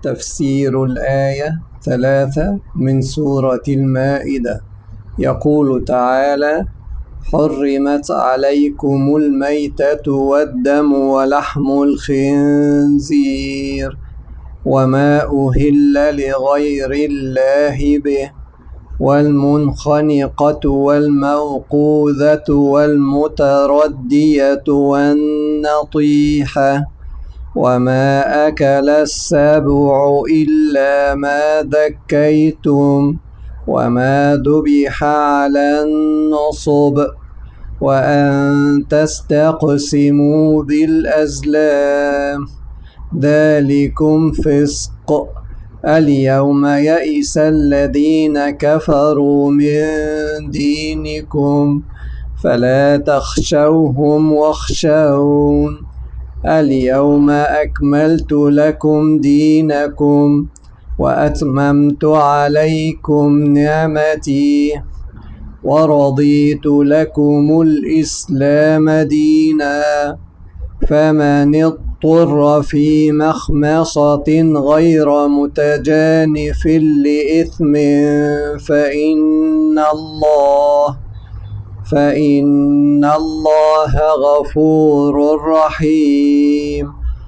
تفسير الآية 3 من سورة المائدة. يقول تعالى: حرمت عليكم الميتة والدم ولحم الخنزير وما أهل لغير الله به والمنخنقة والموقوذة والمتردية والنطيحة وما أكل السبع إلا ما ذكيتم وما ذبح على النصب وأن تستقسموا بالأزلام ذلكم فسق. اليوم يئس الذين كفروا من دينكم فلا تخشوهم واخشون اليوم أكملت لكم دينكم وأتممت عليكم نعمتي ورضيت لكم الإسلام دينا فمن اضطر في مخمصة غير متجانف لإثم فإن الله غفور رحيم.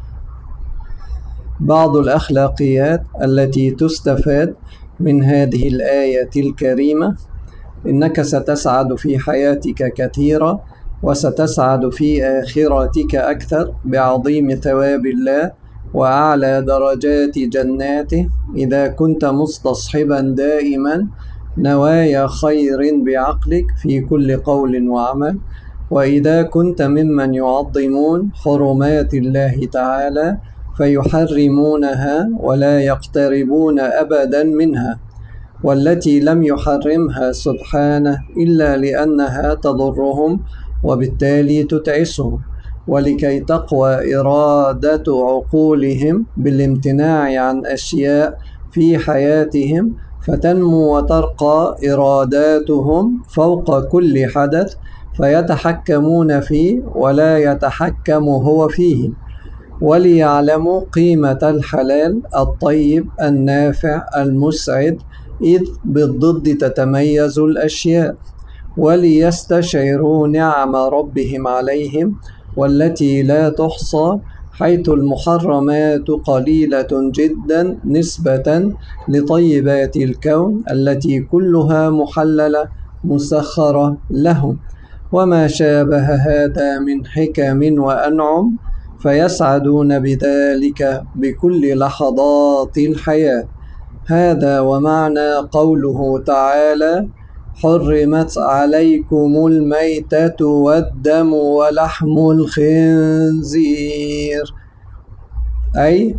بعض الأخلاقيات التي تستفاد من هذه الآية الكريمة: إنك ستسعد في حياتك كثيرا وستسعد في آخرتك أكثر بعظيم ثواب الله وأعلى درجات جناته إذا كنت مستصحبا دائما نوايا خير بعقلك في كل قول وعمل، وإذا كنت ممن يعظمون حرمات الله تعالى فيحرمونها ولا يقتربون أبدا منها، والتي لم يحرمها سبحانه إلا لأنها تضرهم وبالتالي تتعسهم، ولكي تقوى إرادة عقولهم بالامتناع عن أشياء في حياتهم فتنمو وترقى إراداتهم فوق كل حدث فيتحكمون فيه ولا يتحكم هو فيهم، وليعلموا قيمة الحلال الطيب النافع المسعد إذ بالضد تتميز الأشياء، وليستشعروا نعم ربهم عليهم والتي لا تحصى، حيث المحرمات قليلة جدا نسبة لطيبات الكون التي كلها محللة مسخرة لهم، وما شابه هذا من حكم وأنعم فيسعدون بذلك بكل لحظات الحياة. هذا ومعنى قوله تعالى: حرمت عليكم الميتة والدم ولحم الخنزير، أي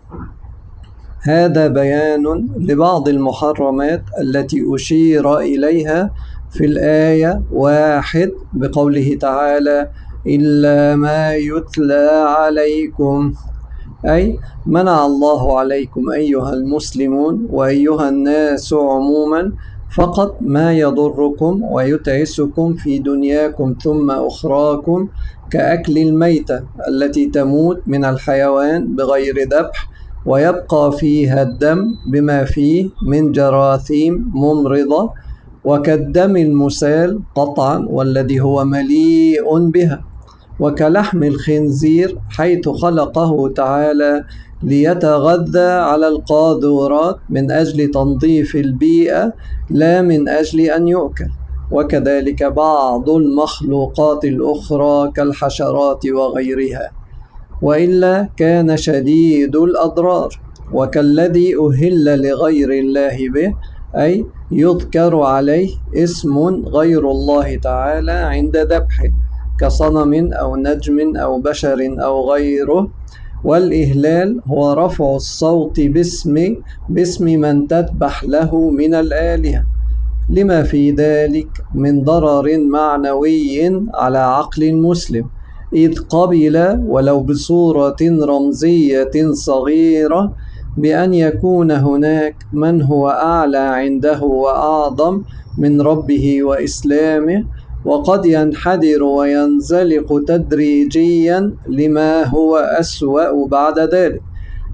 هذا بيان لبعض المحرمات التي أشير إليها في الآية 1 بقوله تعالى: إلا ما يتلى عليكم، أي منع الله عليكم أيها المسلمون وأيها الناس عموما فقط ما يضركم ويتعسكم في دنياكم ثم أخراكم، كأكل الميتة التي تموت من الحيوان بغير ذبح ويبقى فيها الدم بما فيه من جراثيم ممرضة، وكالدم المسال قطعا والذي هو مليء بها، وكلحم الخنزير حيث خلقه تعالى ليتغذى على القاذورات من أجل تنظيف البيئة لا من أجل أن يؤكل، وكذلك بعض المخلوقات الأخرى كالحشرات وغيرها، وإلا كان شديد الأضرار، وكالذي أهل لغير الله به، أي يذكر عليه اسم غير الله تعالى عند ذبحه كصنم أو نجم أو بشر أو غيره. والإهلال هو رفع الصوت باسم من تذبح له من الآلهة، لما في ذلك من ضرر معنوي على عقل المسلم، إذ قبل ولو بصورة رمزية صغيرة بأن يكون هناك من هو أعلى عنده وأعظم من ربه وإسلامه، وقد ينحدر وينزلق تدريجيا لما هو أسوأ بعد ذلك،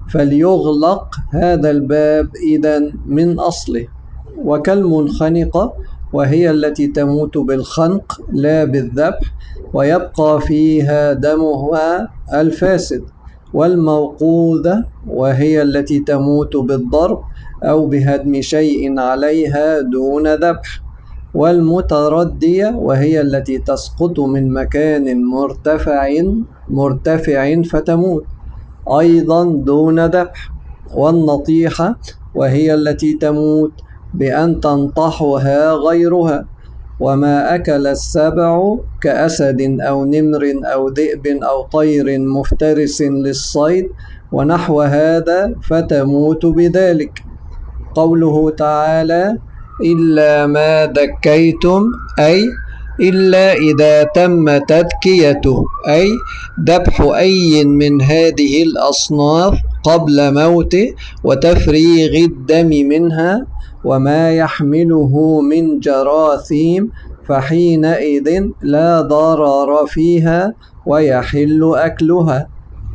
فليغلق هذا الباب إذن من أصله. وكالمنخنقة، وهي التي تموت بالخنق لا بالذبح، ويبقى فيها دمها الفاسد. والموقوذة، وهي التي تموت بالضرب أو بهدم شيء عليها دون ذبح. والمتردية، وهي التي تسقط من مكان مرتفع فتموت أيضا دون ذبح. والنطيحة، وهي التي تموت بأن تنطحها غيرها. وما أكل السبع كأسد أو نمر أو ذئب أو طير مفترس للصيد ونحو هذا فتموت بذلك. قوله تعالى: إلا ما ذكيتم، أي إلا إذا تم تذكيته، أي ذبح أي من هذه الأصناف قبل موته وتفريغ الدم منها وما يحمله من جراثيم، فحينئذ لا ضرر فيها ويحل أكلها.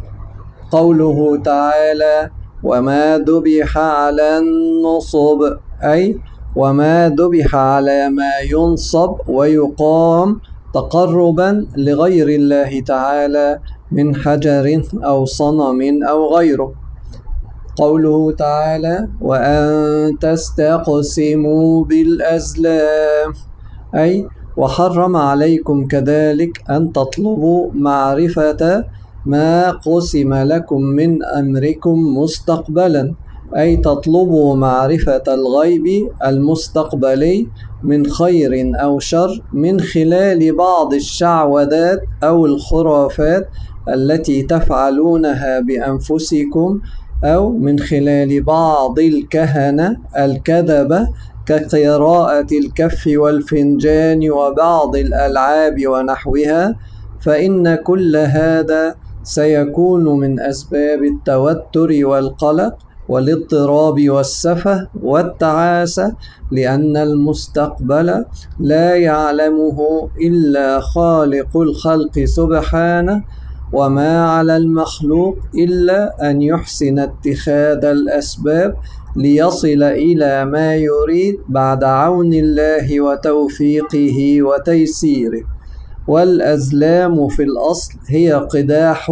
قوله تعالى: وما ذبح على النصب، أي وما ذبح على ما ينصب ويقام تقربا لغير الله تعالى من حجر أو صنم أو غيره. قوله تعالى: وأن تستقسموا بالأزلام، أي وحرم عليكم كذلك أن تطلبوا معرفة ما قسم لكم من أمركم مستقبلا، أي تطلبوا معرفة الغيب المستقبلي من خير أو شر من خلال بعض الشعوذات أو الخرافات التي تفعلونها بأنفسكم، أو من خلال بعض الكهنة الكذبة كقراءة الكف والفنجان وبعض الألعاب ونحوها. فإن كل هذا سيكون من أسباب التوتر والقلق والاضطراب والسفه والتعاسة، لأن المستقبل لا يعلمه إلا خالق الخلق سبحانه، وما على المخلوق إلا أن يحسن اتخاذ الأسباب ليصل إلى ما يريد بعد عون الله وتوفيقه وتيسيره. والأزلام في الأصل هي قداح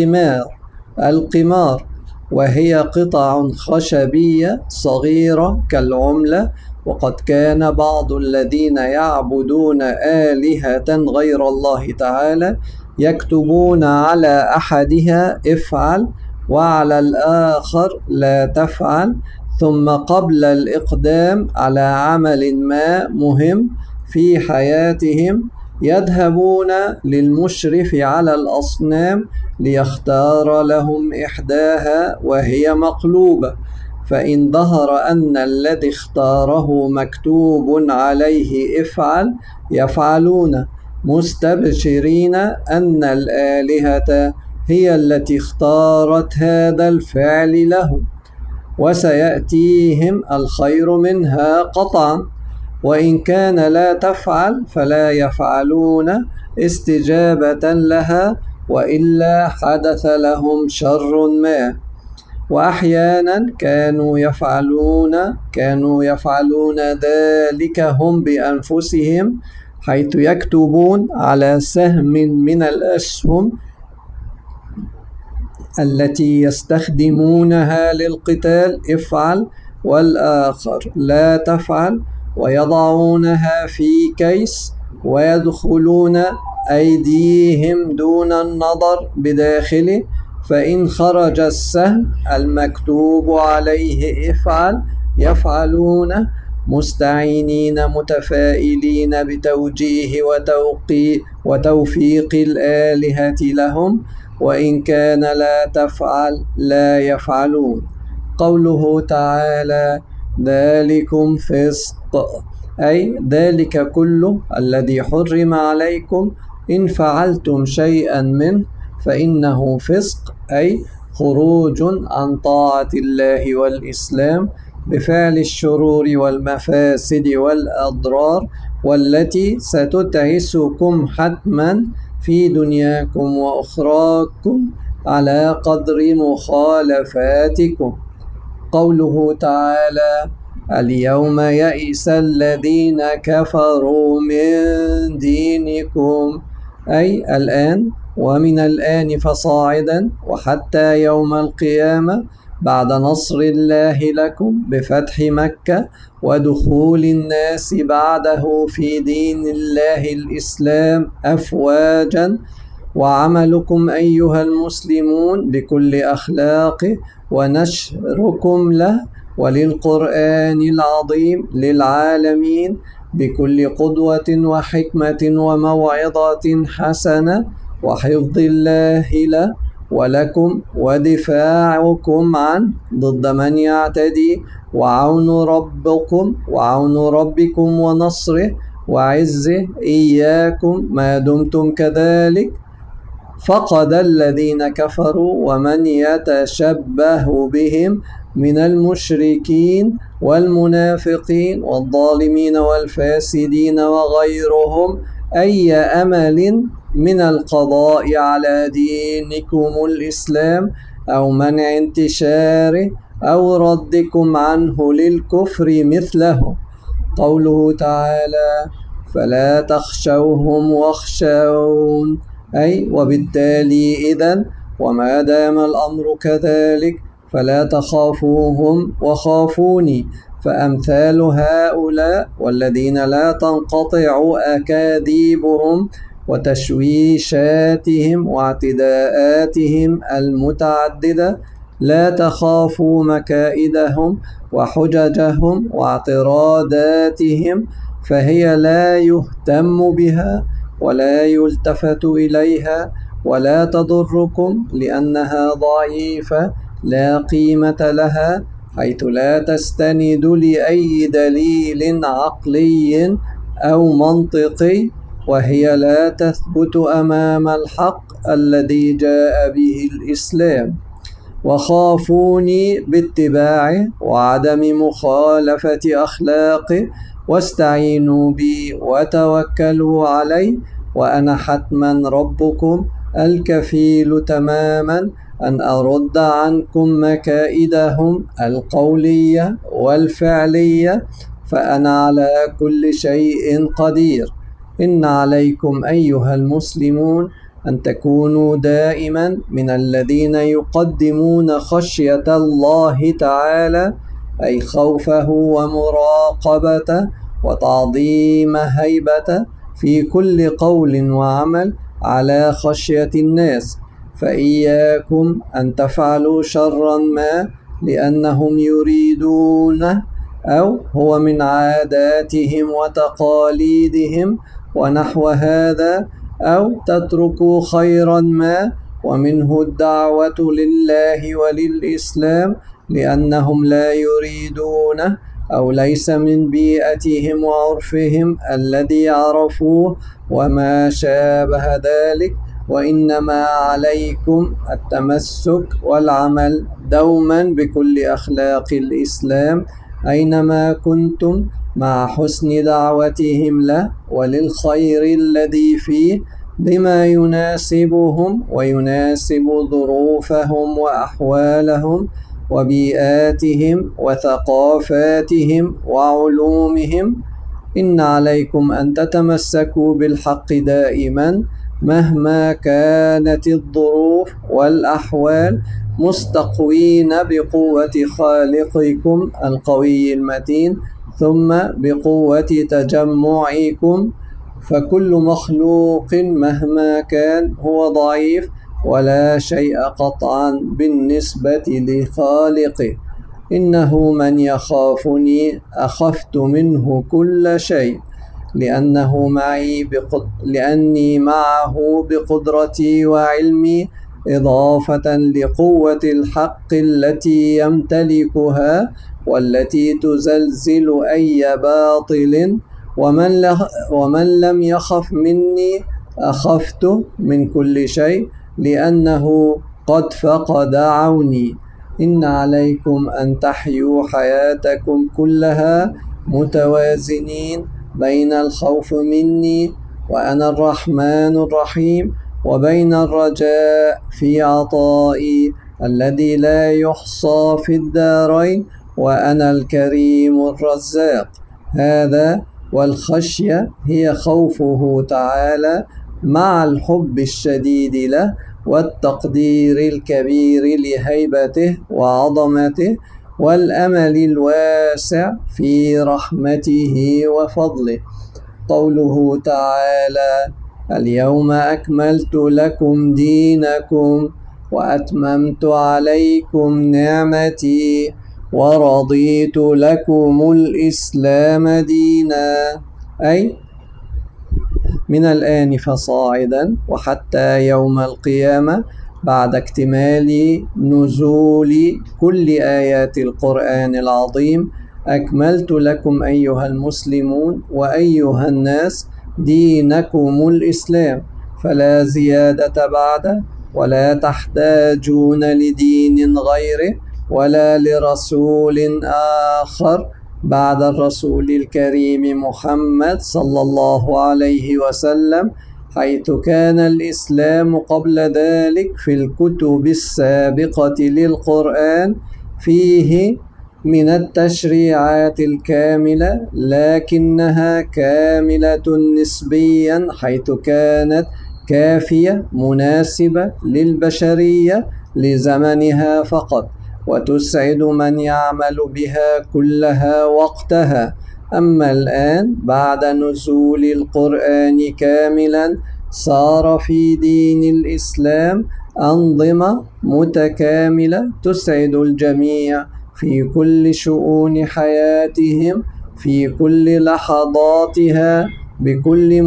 القمار، وهي قطع خشبية صغيرة كالعملة. وقد كان بعض الذين يعبدون آلهة غير الله تعالى يكتبون على أحدها افعل وعلى الآخر لا تفعل، ثم قبل الإقدام على عمل ما مهم في حياتهم يذهبون للمشرف على الأصنام ليختار لهم إحداها وهي مقلوبة، فإن ظهر أن الذي اختاره مكتوب عليه افعل يفعلون، مستبشرين أن الآلهة هي التي اختارت هذا الفعل لهم، وسيأتيهم الخير منها قطعا. وإن كان لا تفعل فلا يفعلون استجابة لها، وإلا حدث لهم شر ما. وأحيانا كانوا يفعلون ذلك هم بأنفسهم، حيث يكتبون على سهم من الأسهم التي يستخدمونها للقتال افعل والآخر لا تفعل، ويضعونها في كيس ويدخلون أيديهم دون النظر بداخله، فإن خرج السهم المكتوب عليه افعل يفعلونه، مستعينين متفائلين بتوجيه وتوفيق الآلهة لهم، وإن كان لا تفعل لا يفعلون. قوله تعالى: ذلكم فسق، أي ذلك كله الذي حرم عليكم إن فعلتم شيئا منه فإنه فسق، أي خروج عن طاعة الله والإسلام بفعل الشرور والمفاسد والأضرار، والتي ستتعسكم حتما في دنياكم وأخراكم على قدر مخالفاتكم. قوله تعالى: اليوم يئس الذين كفروا من دينكم، أي الآن، ومن الآن فصاعدا وحتى يوم القيامة، بعد نصر الله لكم بفتح مكة ودخول الناس بعده في دين الله الإسلام أفواجا، وعملكم أيها المسلمون بكل أخلاقه ونشركم له وللقرآن العظيم للعالمين بكل قدوة وحكمة وموعظة حسنة، وحفظ الله له ولكم ودفاعكم عنه ضد من يعتدي، وعون ربكم ونصره وعزه إياكم ما دمتم كذلك. فقد الذين كفروا ومن يتشبه بهم من المشركين والمنافقين والظالمين والفاسدين وغيرهم أي أمل من القضاء على دينكم الإسلام أو منع انتشاره أو ردكم عنه للكفر مثله. قوله تعالى: فلا تخشوهم واخشون، أي وبالتالي إذن وما دام الأمر كذلك فلا تخافوهم وخافوني. فأمثال هؤلاء والذين لا تنقطع أكاذيبهم وتشويشاتهم واعتداءاتهم المتعددة لا تخافوا مكائدهم وحججهم واعتراضاتهم، فهي لا يهتم بها ولا يلتفت إليها ولا تضركم، لأنها ضعيفة لا قيمة لها، حيث لا تستند لأي دليل عقلي أو منطقي، وهي لا تثبت أمام الحق الذي جاء به الإسلام. وخافوني باتباعه وعدم مخالفة أخلاقه، واستعينوا بي وتوكلوا علي، وأنا حتما ربكم الكفيل تماما أن أرد عنكم مكائدهم القولية والفعلية، فأنا على كل شيء قدير. إن عليكم أيها المسلمون أن تكونوا دائما من الذين يقدمون خشية الله تعالى، أي خوفه ومراقبته وتعظيم هيبته في كل قول وعمل على خشية الناس. فإياكم أن تفعلوا شرا ما لأنهم يريدونه أو هو من عاداتهم وتقاليدهم ونحو هذا، أو تتركوا خيرا ما ومنه الدعوة لله وللإسلام لأنهم لا يريدونه أو ليس من بيئتهم وعرفهم الذي عرفوه وما شابه ذلك. وإنما عليكم التمسك والعمل دوما بكل أخلاق الإسلام أينما كنتم، مع حسن دعوتهم له وللخير الذي فيه بما يناسبهم ويناسب ظروفهم وأحوالهم وبيئاتهم وثقافاتهم وعلومهم. إن عليكم أن تتمسكوا بالحق دائما مهما كانت الظروف والأحوال، مستقوين بقوة خالقكم القوي المتين، ثم بقوة تجمعكم، فكل مخلوق مهما كان هو ضعيف ولا شيء قطعا بالنسبة لخالقه. إنه من يخافني أخفت منه كل شيء، لأني معه بقدرتي وعلمي، إضافة لقوة الحق التي يمتلكها والتي تزلزل أي باطل. ومن لم يخف مني أخفت من كل شيء، لأنه قد فقد عوني. إن عليكم أن تحيوا حياتكم كلها متوازنين بين الخوف مني وأنا الرحمن الرحيم، وبين الرجاء في عطائي الذي لا يحصى في الدارين، وأنا الكريم الرزاق. هذا، والخشية هي خوفه تعالى مع الحب الشديد له والتقدير الكبير لهيبته وعظمته، والأمل الواسع في رحمته وفضله. قوله تعالى: اليوم أكملت لكم دينكم وأتممت عليكم نعمتي ورضيت لكم الإسلام دينا، أي من الآن فصاعدا وحتى يوم القيامة بعد اكتمال نزول كل آيات القرآن العظيم، أكملت لكم أيها المسلمون وأيها الناس دينكم الإسلام، فلا زيادة بعده، ولا تحتاجون لدين غيره ولا لرسول آخر بعد الرسول الكريم محمد صلى الله عليه وسلم، حيث كان الإسلام قبل ذلك في الكتب السابقة للقرآن فيه من التشريعات الكاملة، لكنها كاملة نسبيا، حيث كانت كافية مناسبة للبشرية لزمنها فقط، وتسعد من يعمل بها كلها وقتها. أما الآن بعد نزول القرآن كاملا، صار في دين الإسلام أنظمة متكاملة تسعد الجميع في كل شؤون حياتهم، في كل لحظاتها، بكل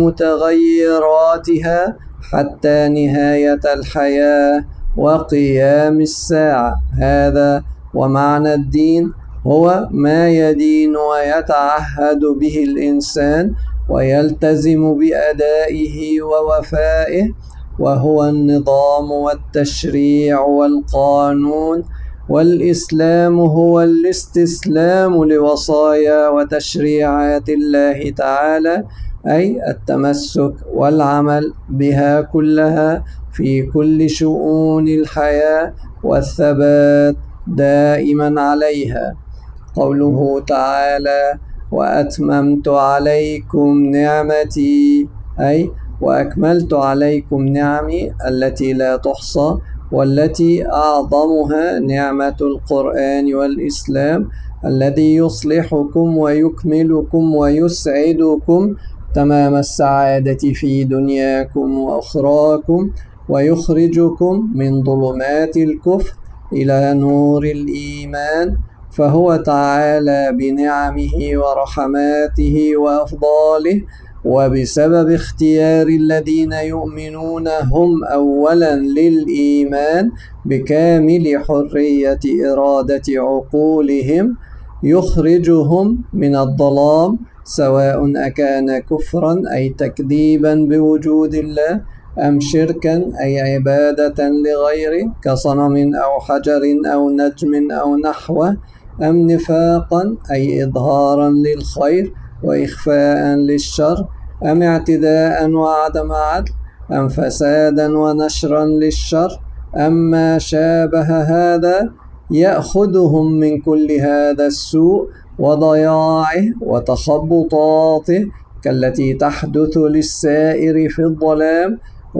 متغيراتها، حتى نهاية الحياة وقيام الساعة. هذا ومعنى الدين هو ما يدين ويتعهد به الإنسان ويلتزم بأدائه ووفائه، وهو النظام والتشريع والقانون. والإسلام هو الاستسلام لوصايا وتشريعات الله تعالى، أي التمسك والعمل بها كلها في كل شؤون الحياة، والثبات دائما عليها. قوله تعالى: وأتممت عليكم نعمتي، أي وأكملت عليكم نعمي التي لا تحصى، والتي أعظمها نعمة القرآن والإسلام الذي يصلحكم ويكملكم ويسعدكم تمام السعادة في دنياكم وأخراكم، ويخرجكم من ظلمات الكفر إلى نور الإيمان. فهو تعالى بنعمه ورحماته وأفضاله وبسبب اختيار الذين يؤمنون هم أولا للإيمان بكامل حرية إرادة عقولهم، يخرجهم من الظلام، سواء أكان كفرا أي تكذيبا بوجود الله، أم شركا أي عبادة لغيره كصنم أو حجر أو نجم أو نحوه، أم نفاقا أي إظهارا للخير وإخفاء للشر، أم اعتداء وعدم عدل، أم فسادا ونشرا للشر، أم ما شابه هذا، يأخذهم من كل هذا السوء وضياعه وتخبطاته كالتي تحدث للسائر في الظلام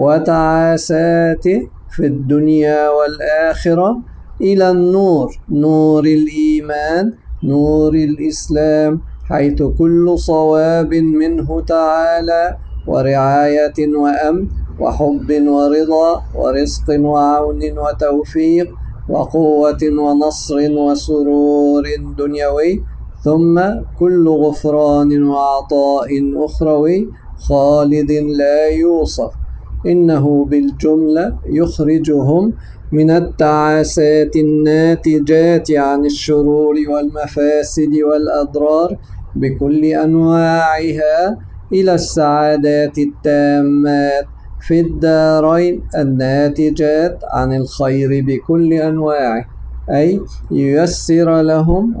وتعاساته في الدنيا والآخرة، إلى النور، نور الإيمان، نور الإسلام، حيث كل صواب منه تعالى ورعاية وأمن وحب ورضا ورزق وعون وتوفيق وقوة ونصر وسرور دنيوي، ثم كل غفران وعطاء أخروي خالد لا يوصف. إنه بالجملة يخرجهم من التعاسات الناتجات عن الشرور والمفاسد والأضرار بكل أنواعها إلى السعادات التامات في الدارين الناتجات عن الخير بكل أنواعه، أي ييسر لهم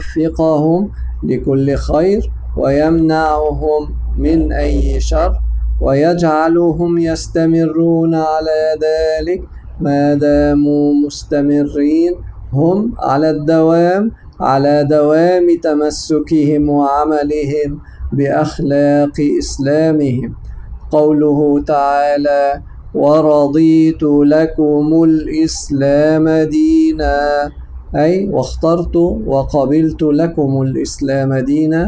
ويوفقهم لكل خير ويمنعهم من أي شر، ويجعلهم يستمرون على ذلك ما داموا مستمرين هم على دوام تمسكهم وعملهم بأخلاق إسلامهم. قوله تعالى: ورضيت لكم الإسلام دينا، أي واخترت وقبلت لكم الإسلام دينا،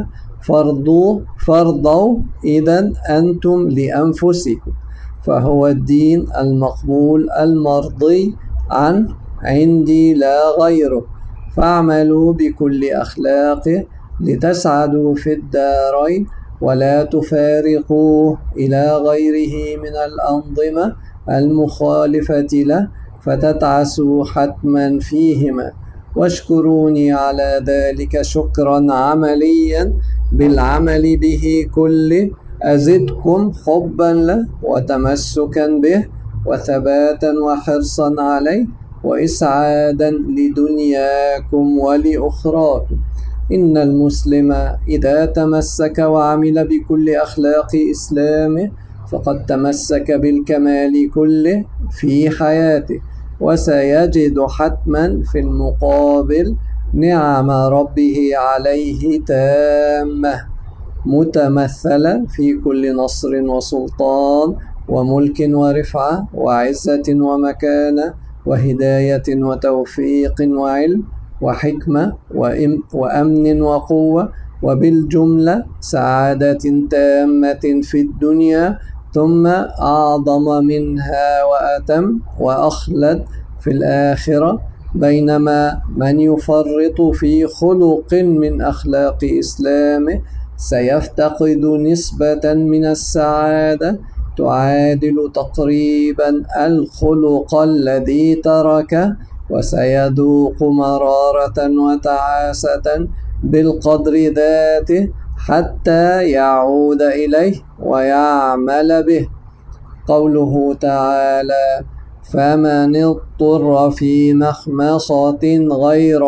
فرضوا إذن أنتم لأنفسكم، فهو الدين المقبول المرضي عنه عندي لا غيره، فاعملوا بكل أخلاقه لتسعدوا في الدارين، ولا تفارقوه إلى غيره من الأنظمة المخالفة له فتتعسوا حتما فيهما. واشكروني على ذلك شكرا عمليا بالعمل به كله، أزدكم حبا له وتمسكا به وثباتا وحرصا عليه وإسعادا لدنياكم ولأخراكم. إن المسلم إذا تمسك وعمل بكل أخلاق إسلامه فقد تمسك بالكمال كله في حياته، وسيجد حتما في المقابل نعم ربه عليه تامة متمثلة في كل نصر وسلطان وملك ورفعة وعزة ومكانة وهداية وتوفيق وعلم وحكمة وأمن وقوة، وبالجملة سعادة تامة في الدنيا، ثم أعظم منها وأتم وأخلد في الآخرة. بينما من يفرط في خلق من أخلاق إسلامه سيفتقد نسبة من السعادة تعادل تقريبا الخلق الذي تركه، وسيذوق مرارة وتعاسة بالقدر ذاته حتى يعود إليه ويعمل به. قوله تعالى: فمن اضطر في مخمصة غير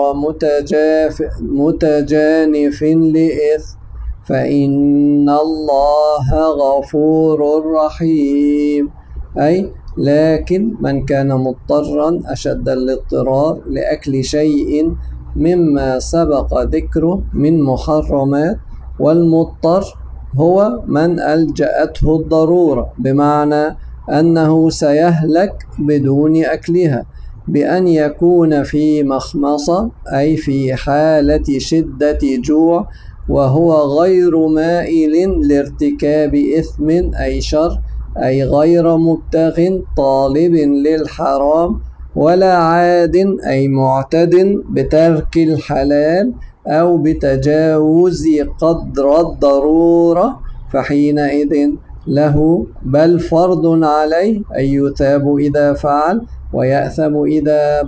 متجانف لإثم فإن الله غفور رحيم، أي لكن من كان مضطرا أشد الاضطرار لأكل شيء مما سبق ذكره من محرمات، والمضطر هو من ألجأته الضرورة، بمعنى أنه سيهلك بدون أكلها، بأن يكون في مخمصة أي في حالة شدة جوع وهو غير مائل لارتكاب إثم أي شر، أي غير مبتغ طالب للحرام، ولا عاد أي معتد بترك الحلال أو بتجاوز قدر الضرورة، فحينئذ له بل فرض عليه أن يثاب إذا فعل ويأثم إذا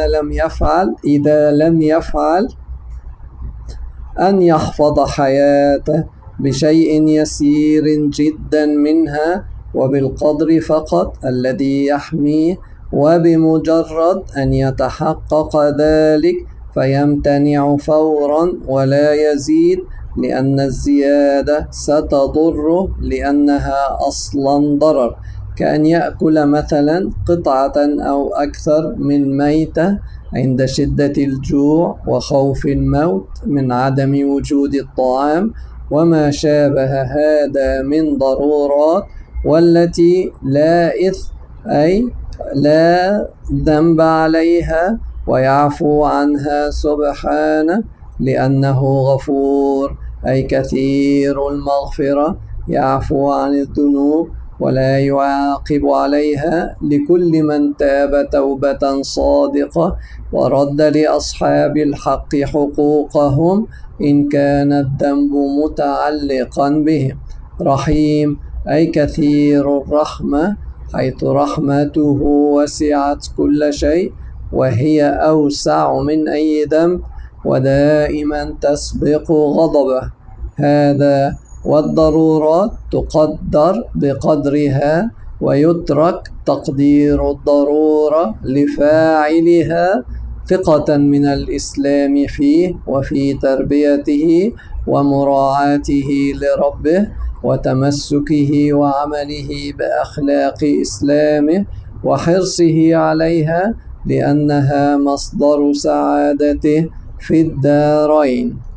لم يفعل أن يحفظ حياته بشيء يسير جدا منها وبالقدر فقط الذي يحميه، وبمجرد أن يتحقق ذلك فيمتنع فورا ولا يزيد، لأن الزيادة ستضره لأنها أصلا ضرر، كأن يأكل مثلا قطعة أو أكثر من ميتة عند شدة الجوع وخوف الموت من عدم وجود الطعام وما شابه هذا من ضرورات، والتي لا ذنب عليها ويعفو عنها سبحانه لأنه غفور، أي كثير المغفرة، يعفو عن الذنوب ولا يعاقب عليها لكل من تاب توبة صادقة ورد لأصحاب الحق حقوقهم إن كان الذنب متعلقا بهم. رحيم، أي كثير الرحمة، حيث رحمته وسعت كل شيء وهي أوسع من أي ذنب ودائما تسبق غضبه. هذا والضرورات تقدر بقدرها ويترك تقدير الضرورة لفاعلها، ثقة من الإسلام فيه وفي تربيته ومراعاته لربه وتمسكه وعمله بأخلاق إسلامه وحرصه عليها، لأنها مصدر سعادته في الدارين.